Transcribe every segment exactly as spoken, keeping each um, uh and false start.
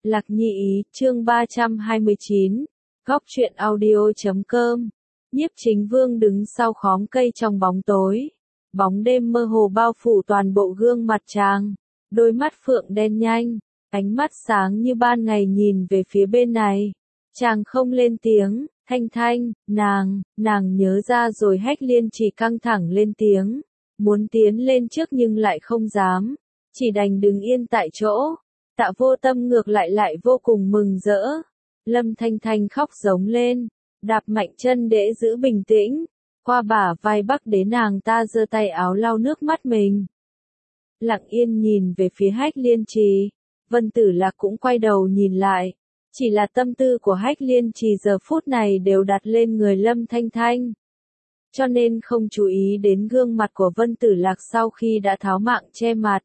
Lạc Nhi ý, chương ba trăm hai mươi chín, góc truyện audio chấm com. Nhiếp Chính Vương đứng sau khóm cây trong bóng tối. Bóng đêm mơ hồ bao phủ toàn bộ gương mặt chàng. Đôi mắt phượng đen nhanh, ánh mắt sáng như ban ngày nhìn về phía bên này. Chàng không lên tiếng, Thanh Thanh, nàng, nàng nhớ ra rồi. Hách Liên chỉ căng thẳng lên tiếng. Muốn tiến lên trước nhưng lại không dám. Chỉ đành đứng yên tại chỗ. Tạ Vô Tâm ngược lại lại vô cùng mừng rỡ. Lâm Thanh Thanh khóc giống lên, đạp mạnh chân để giữ bình tĩnh, qua bả vai Bắc Đế nàng ta giơ tay áo lau nước mắt mình. Lặng yên nhìn về phía Hách Liên Trì, Vân Tử Lạc cũng quay đầu nhìn lại, chỉ là tâm tư của Hách Liên Trì giờ phút này đều đặt lên người Lâm Thanh Thanh. Cho nên không chú ý đến gương mặt của Vân Tử Lạc sau khi đã tháo mạng che mặt.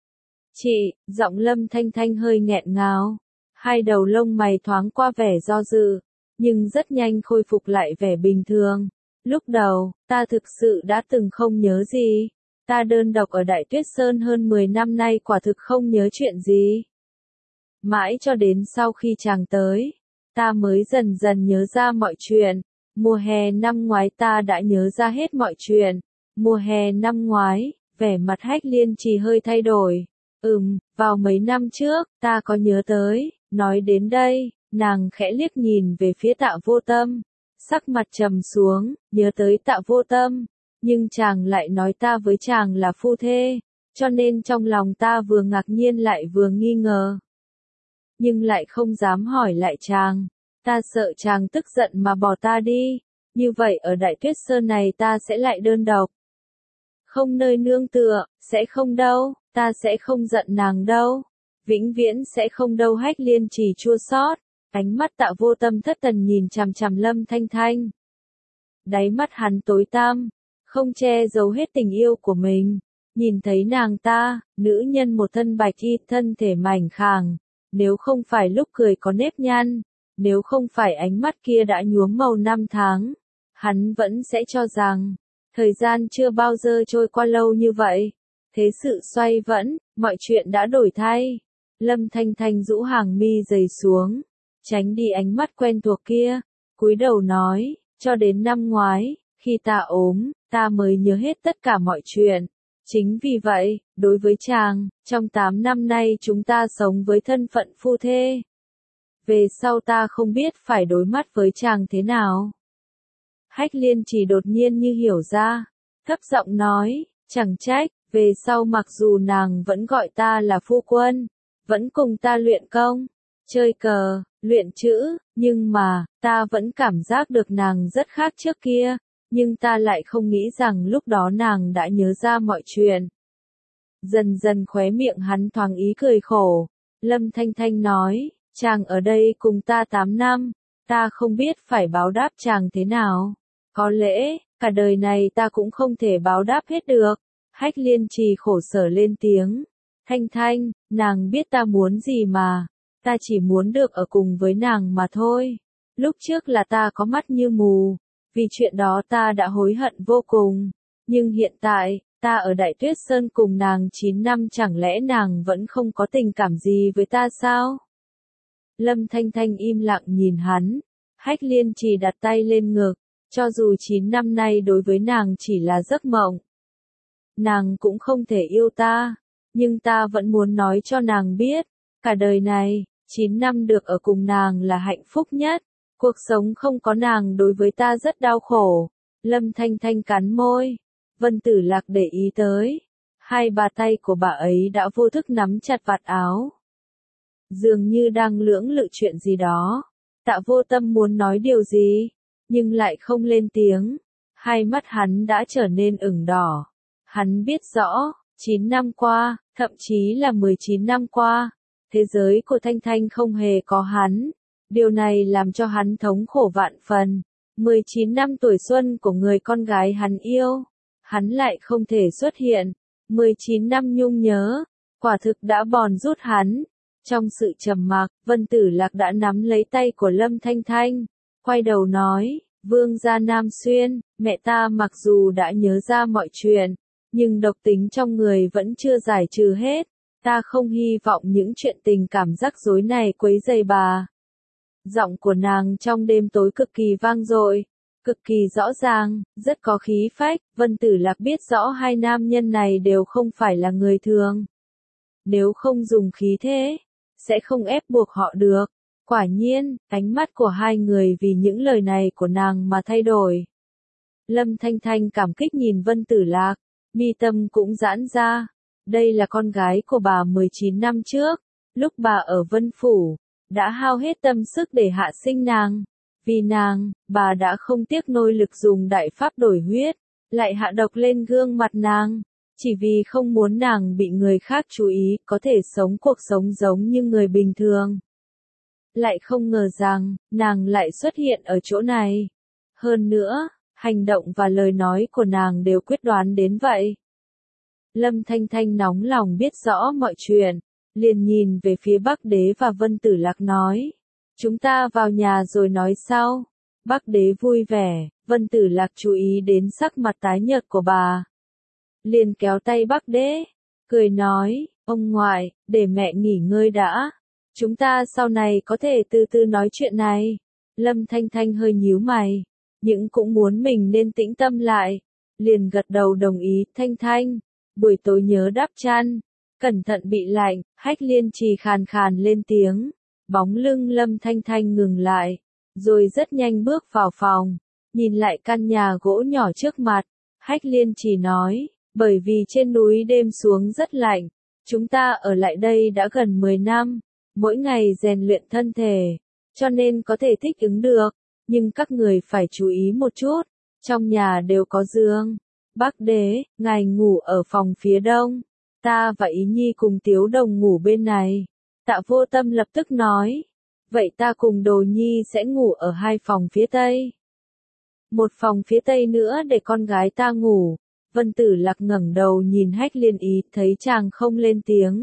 Chị, giọng Lâm Thanh Thanh hơi nghẹn ngào, hai đầu lông mày thoáng qua vẻ do dự, nhưng rất nhanh khôi phục lại vẻ bình thường. Lúc đầu, ta thực sự đã từng không nhớ gì, ta đơn độc ở Đại Tuyết Sơn hơn mười năm nay quả thực không nhớ chuyện gì. Mãi cho đến sau khi chàng tới, ta mới dần dần nhớ ra mọi chuyện. Mùa hè năm ngoái ta đã nhớ ra hết mọi chuyện. Mùa hè năm ngoái, vẻ mặt Hách Liên Trì hơi thay đổi. Ừm, vào mấy năm trước, ta có nhớ tới. Nói đến đây, nàng khẽ liếc nhìn về phía Tạ Vô Tâm. Sắc mặt trầm xuống, nhớ tới Tạ Vô Tâm. Nhưng chàng lại nói ta với chàng là phu thê. Cho nên trong lòng ta vừa ngạc nhiên lại vừa nghi ngờ. Nhưng lại không dám hỏi lại chàng. Ta sợ chàng tức giận mà bỏ ta đi. Như vậy ở Đại Tuyết Sơn này ta sẽ lại đơn độc. Không nơi nương tựa, sẽ không đâu. Ta sẽ không giận nàng đâu. Vĩnh viễn sẽ không đâu. Hách Liên Trì chua xót, ánh mắt Tạ Vô Tâm thất thần nhìn chằm chằm Lâm Thanh Thanh. Đáy mắt hắn tối tăm, không che giấu hết tình yêu của mình. Nhìn thấy nàng ta, nữ nhân một thân bạch y, thân thể mảnh khàng, nếu không phải lúc cười có nếp nhăn, nếu không phải ánh mắt kia đã nhuốm màu năm tháng, hắn vẫn sẽ cho rằng thời gian chưa bao giờ trôi qua lâu như vậy. Thế sự xoay vẫn, mọi chuyện đã đổi thay. Lâm Thanh Thanh rũ hàng mi dày xuống, tránh đi ánh mắt quen thuộc kia, cúi đầu nói, cho đến năm ngoái, khi ta ốm, ta mới nhớ hết tất cả mọi chuyện. Chính vì vậy, đối với chàng, trong tám năm nay chúng ta sống với thân phận phu thê. Về sau ta không biết phải đối mắt với chàng thế nào. Hách Liên Trì đột nhiên như hiểu ra, thấp giọng nói, chẳng trách. Về sau mặc dù nàng vẫn gọi ta là phu quân, vẫn cùng ta luyện công, chơi cờ, luyện chữ, nhưng mà, ta vẫn cảm giác được nàng rất khác trước kia, nhưng ta lại không nghĩ rằng lúc đó nàng đã nhớ ra mọi chuyện. Dần dần khóe miệng hắn thoáng ý cười khổ, Lâm Thanh Thanh nói, chàng ở đây cùng ta tám năm, ta không biết phải báo đáp chàng thế nào, có lẽ, cả đời này ta cũng không thể báo đáp hết được. Hách Liên Trì khổ sở lên tiếng. Thanh Thanh, nàng biết ta muốn gì mà. Ta chỉ muốn được ở cùng với nàng mà thôi. Lúc trước là ta có mắt như mù. Vì chuyện đó ta đã hối hận vô cùng. Nhưng hiện tại, ta ở Đại Tuyết Sơn cùng nàng chín năm, chẳng lẽ nàng vẫn không có tình cảm gì với ta sao? Lâm Thanh Thanh im lặng nhìn hắn. Hách Liên Trì đặt tay lên ngực. Cho dù chín năm nay đối với nàng chỉ là giấc mộng. Nàng cũng không thể yêu ta, nhưng ta vẫn muốn nói cho nàng biết, cả đời này, chín năm được ở cùng nàng là hạnh phúc nhất, cuộc sống không có nàng đối với ta rất đau khổ. Lâm Thanh Thanh cắn môi, Vân Tử Lạc để ý tới, hai bà tay của bà ấy đã vô thức nắm chặt vạt áo. Dường như đang lưỡng lự chuyện gì đó, Tạ Vô Tâm muốn nói điều gì, nhưng lại không lên tiếng, hai mắt hắn đã trở nên ửng đỏ. Hắn biết rõ, chín năm qua, thậm chí là mười chín năm qua, thế giới của Thanh Thanh không hề có hắn. Điều này làm cho hắn thống khổ vạn phần. mười chín năm tuổi xuân của người con gái hắn yêu, hắn lại không thể xuất hiện. mười chín năm nhung nhớ, quả thực đã bòn rút hắn. Trong sự trầm mặc, Vân Tử Lạc đã nắm lấy tay của Lâm Thanh Thanh, quay đầu nói, Vương gia Nam Xuyên, mẹ ta mặc dù đã nhớ ra mọi chuyện, nhưng độc tính trong người vẫn chưa giải trừ hết. Ta không hy vọng những chuyện tình cảm rắc rối này quấy rầy bà. Giọng của nàng trong đêm tối cực kỳ vang dội, cực kỳ rõ ràng, rất có khí phách. Vân Tử Lạc biết rõ hai nam nhân này đều không phải là người thường. Nếu không dùng khí thế, sẽ không ép buộc họ được. Quả nhiên, ánh mắt của hai người vì những lời này của nàng mà thay đổi. Lâm Thanh Thanh cảm kích nhìn Vân Tử Lạc, mi tâm cũng giãn ra. Đây là con gái của bà mười chín năm trước, lúc bà ở Vân Phủ, đã hao hết tâm sức để hạ sinh nàng. Vì nàng, bà đã không tiếc nôi lực dùng đại pháp đổi huyết, lại hạ độc lên gương mặt nàng, chỉ vì không muốn nàng bị người khác chú ý, có thể sống cuộc sống giống như người bình thường. Lại không ngờ rằng, nàng lại xuất hiện ở chỗ này. Hơn nữa, hành động và lời nói của nàng đều quyết đoán đến vậy. Lâm Thanh Thanh nóng lòng biết rõ mọi chuyện, liền nhìn về phía Bắc Đế và Vân Tử Lạc nói. Chúng ta vào nhà rồi nói sau. Bắc Đế vui vẻ, Vân Tử Lạc chú ý đến sắc mặt tái nhợt của bà. Liền kéo tay Bắc Đế, cười nói, ông ngoại, để mẹ nghỉ ngơi đã. Chúng ta sau này có thể từ từ nói chuyện này. Lâm Thanh Thanh hơi nhíu mày, nhưng cũng muốn mình nên tĩnh tâm lại. Liền gật đầu đồng ý, Thanh Thanh, buổi tối nhớ đắp chăn, cẩn thận bị lạnh. Hách Liên Trì khàn khàn lên tiếng, bóng lưng Lâm Thanh Thanh ngừng lại, rồi rất nhanh bước vào phòng, nhìn lại căn nhà gỗ nhỏ trước mặt. Hách Liên Trì nói, bởi vì trên núi đêm xuống rất lạnh, chúng ta ở lại đây đã gần mười năm, mỗi ngày rèn luyện thân thể, cho nên có thể thích ứng được, nhưng các người phải chú ý một chút, trong nhà đều có giường. Bắc Đế, ngài ngủ ở phòng phía đông, ta và Ý Nhi cùng Tiếu Đồng ngủ bên này. Tạ Vô Tâm lập tức nói, vậy ta cùng Đồ Nhi sẽ ngủ ở hai phòng phía tây. Một phòng phía tây nữa để con gái ta ngủ. Vân Tử Lạc ngẩng đầu nhìn Hách Liên Ý, thấy chàng không lên tiếng.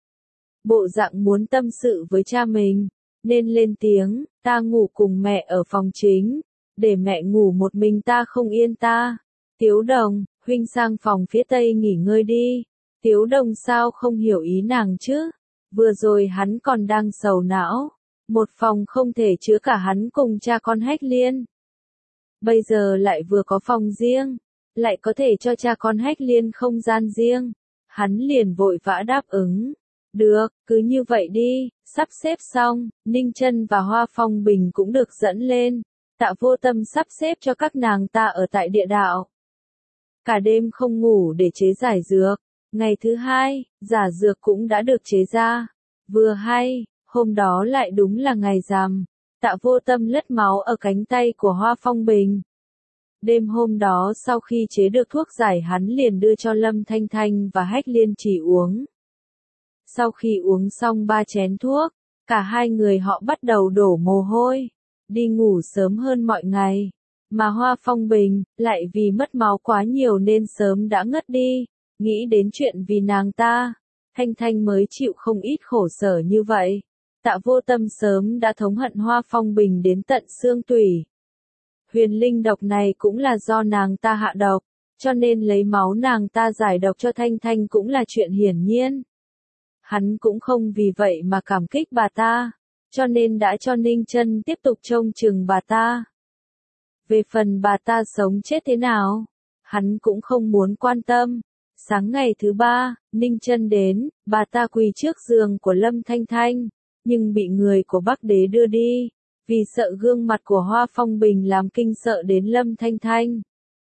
Bộ dạng muốn tâm sự với cha mình, nên lên tiếng, ta ngủ cùng mẹ ở phòng chính, để mẹ ngủ một mình ta không yên ta. Tiếu Đồng, huynh sang phòng phía tây nghỉ ngơi đi. Tiếu Đồng sao không hiểu ý nàng chứ? Vừa rồi hắn còn đang sầu não, một phòng không thể chứa cả hắn cùng cha con Hách Liên. Bây giờ lại vừa có phòng riêng, lại có thể cho cha con Hách Liên không gian riêng. Hắn liền vội vã đáp ứng. Được, cứ như vậy đi. Sắp xếp xong, Ninh Chân và Hoa Phong Bình cũng được dẫn lên. Tạ Vô Tâm sắp xếp cho các nàng ta ở tại địa đạo. Cả đêm không ngủ để chế giải dược. Ngày thứ hai, giả dược cũng đã được chế ra. Vừa hay, hôm đó lại đúng là ngày rằm. Tạ Vô Tâm lất máu ở cánh tay của Hoa Phong Bình. Đêm hôm đó sau khi chế được thuốc giải hắn liền đưa cho Lâm Thanh Thanh và Hách Liên Trì uống. Sau khi uống xong ba chén thuốc, cả hai người họ bắt đầu đổ mồ hôi, đi ngủ sớm hơn mọi ngày. Mà Hoa Phong Bình, lại vì mất máu quá nhiều nên sớm đã ngất đi, nghĩ đến chuyện vì nàng ta, Thanh Thanh mới chịu không ít khổ sở như vậy. Tạ Vô Tâm sớm đã thống hận Hoa Phong Bình đến tận xương tủy. Huyền linh độc này cũng là do nàng ta hạ độc, cho nên lấy máu nàng ta giải độc cho Thanh Thanh cũng là chuyện hiển nhiên. Hắn cũng không vì vậy mà cảm kích bà ta, cho nên đã cho Ninh Chân tiếp tục trông chừng bà ta. Về phần bà ta sống chết thế nào, hắn cũng không muốn quan tâm. Sáng ngày thứ ba, Ninh Chân đến, bà ta quỳ trước giường của Lâm Thanh Thanh, nhưng bị người của Bắc Đế đưa đi, vì sợ gương mặt của Hoa Phong Bình làm kinh sợ đến Lâm Thanh Thanh.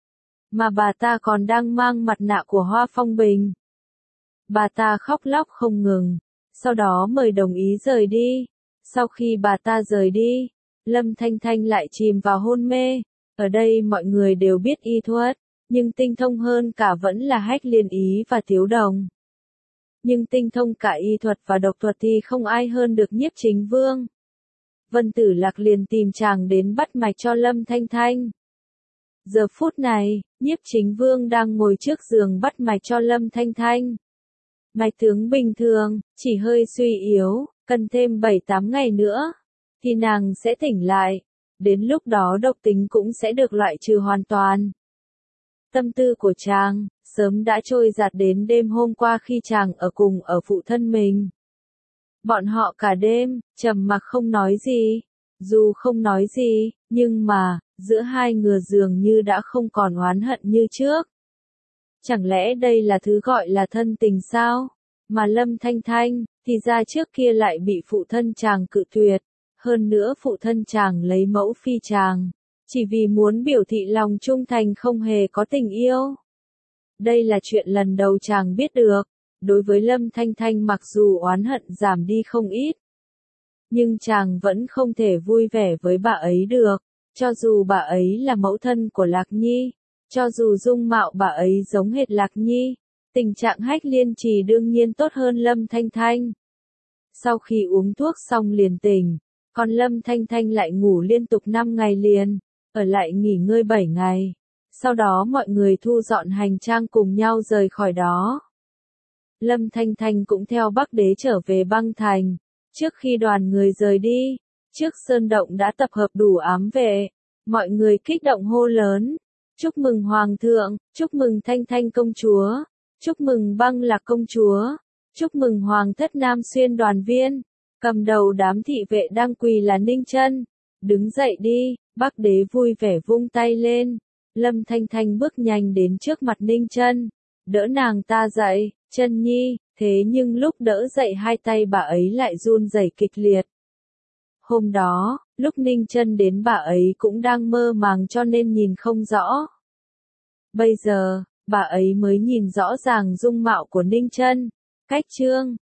Mà bà ta còn đang mang mặt nạ của Hoa Phong Bình. Bà ta khóc lóc không ngừng, sau đó mời đồng ý rời đi. Sau khi bà ta rời đi, Lâm Thanh Thanh lại chìm vào hôn mê. Ở đây mọi người đều biết y thuật, nhưng tinh thông hơn cả vẫn là Hách Liên Ý và Tiếu Đồng. Nhưng tinh thông cả y thuật và độc thuật thì không ai hơn được Nhiếp Chính Vương. Vân Tử Lạc liền tìm chàng đến bắt mạch cho Lâm Thanh Thanh. Giờ phút này, Nhiếp Chính Vương đang ngồi trước giường bắt mạch cho Lâm Thanh Thanh. Mạch tướng bình thường, chỉ hơi suy yếu, cần thêm bảy tám ngày nữa, thì nàng sẽ tỉnh lại. Đến lúc đó độc tính cũng sẽ được loại trừ hoàn toàn. Tâm tư của chàng, sớm đã trôi giạt đến đêm hôm qua khi chàng ở cùng ở phụ thân mình. Bọn họ cả đêm, trầm mặc không nói gì. Dù không nói gì, nhưng mà, giữa hai người dường như đã không còn oán hận như trước. Chẳng lẽ đây là thứ gọi là thân tình sao? Mà Lâm Thanh Thanh, thì ra trước kia lại bị phụ thân chàng cự tuyệt. Hơn nữa phụ thân chàng lấy mẫu phi chàng. Chỉ vì muốn biểu thị lòng trung thành không hề có tình yêu. Đây là chuyện lần đầu chàng biết được. Đối với Lâm Thanh Thanh mặc dù oán hận giảm đi không ít. Nhưng chàng vẫn không thể vui vẻ với bà ấy được. Cho dù bà ấy là mẫu thân của Lạc Nhi. Cho dù dung mạo bà ấy giống hệt Lạc Nhi. Tình trạng Hách Liên Trì đương nhiên tốt hơn Lâm Thanh Thanh. Sau khi uống thuốc xong liền tỉnh. Còn Lâm Thanh Thanh lại ngủ liên tục năm ngày liền. Ở lại nghỉ ngơi bảy ngày. Sau đó mọi người thu dọn hành trang cùng nhau rời khỏi đó. Lâm Thanh Thanh cũng theo Bắc Đế trở về băng thành. Trước khi đoàn người rời đi, trước sơn động đã tập hợp đủ ám vệ. Mọi người kích động hô lớn. Chúc mừng Hoàng thượng, chúc mừng Thanh Thanh công chúa, chúc mừng Băng Lạc công chúa, chúc mừng Hoàng thất Nam Xuyên đoàn viên. Cầm đầu đám thị vệ đang quỳ là Ninh Chân. Đứng dậy đi, Bắc Đế vui vẻ vung tay lên. Lâm Thanh Thanh bước nhanh đến trước mặt Ninh Chân, đỡ nàng ta dậy. Chân nhi, thế nhưng lúc đỡ dậy hai tay bà ấy lại run rẩy kịch liệt. Hôm đó, lúc Ninh Chân đến bà ấy cũng đang mơ màng cho nên nhìn không rõ. Bây giờ, bà ấy mới nhìn rõ ràng dung mạo của Ninh Chân. Cách chương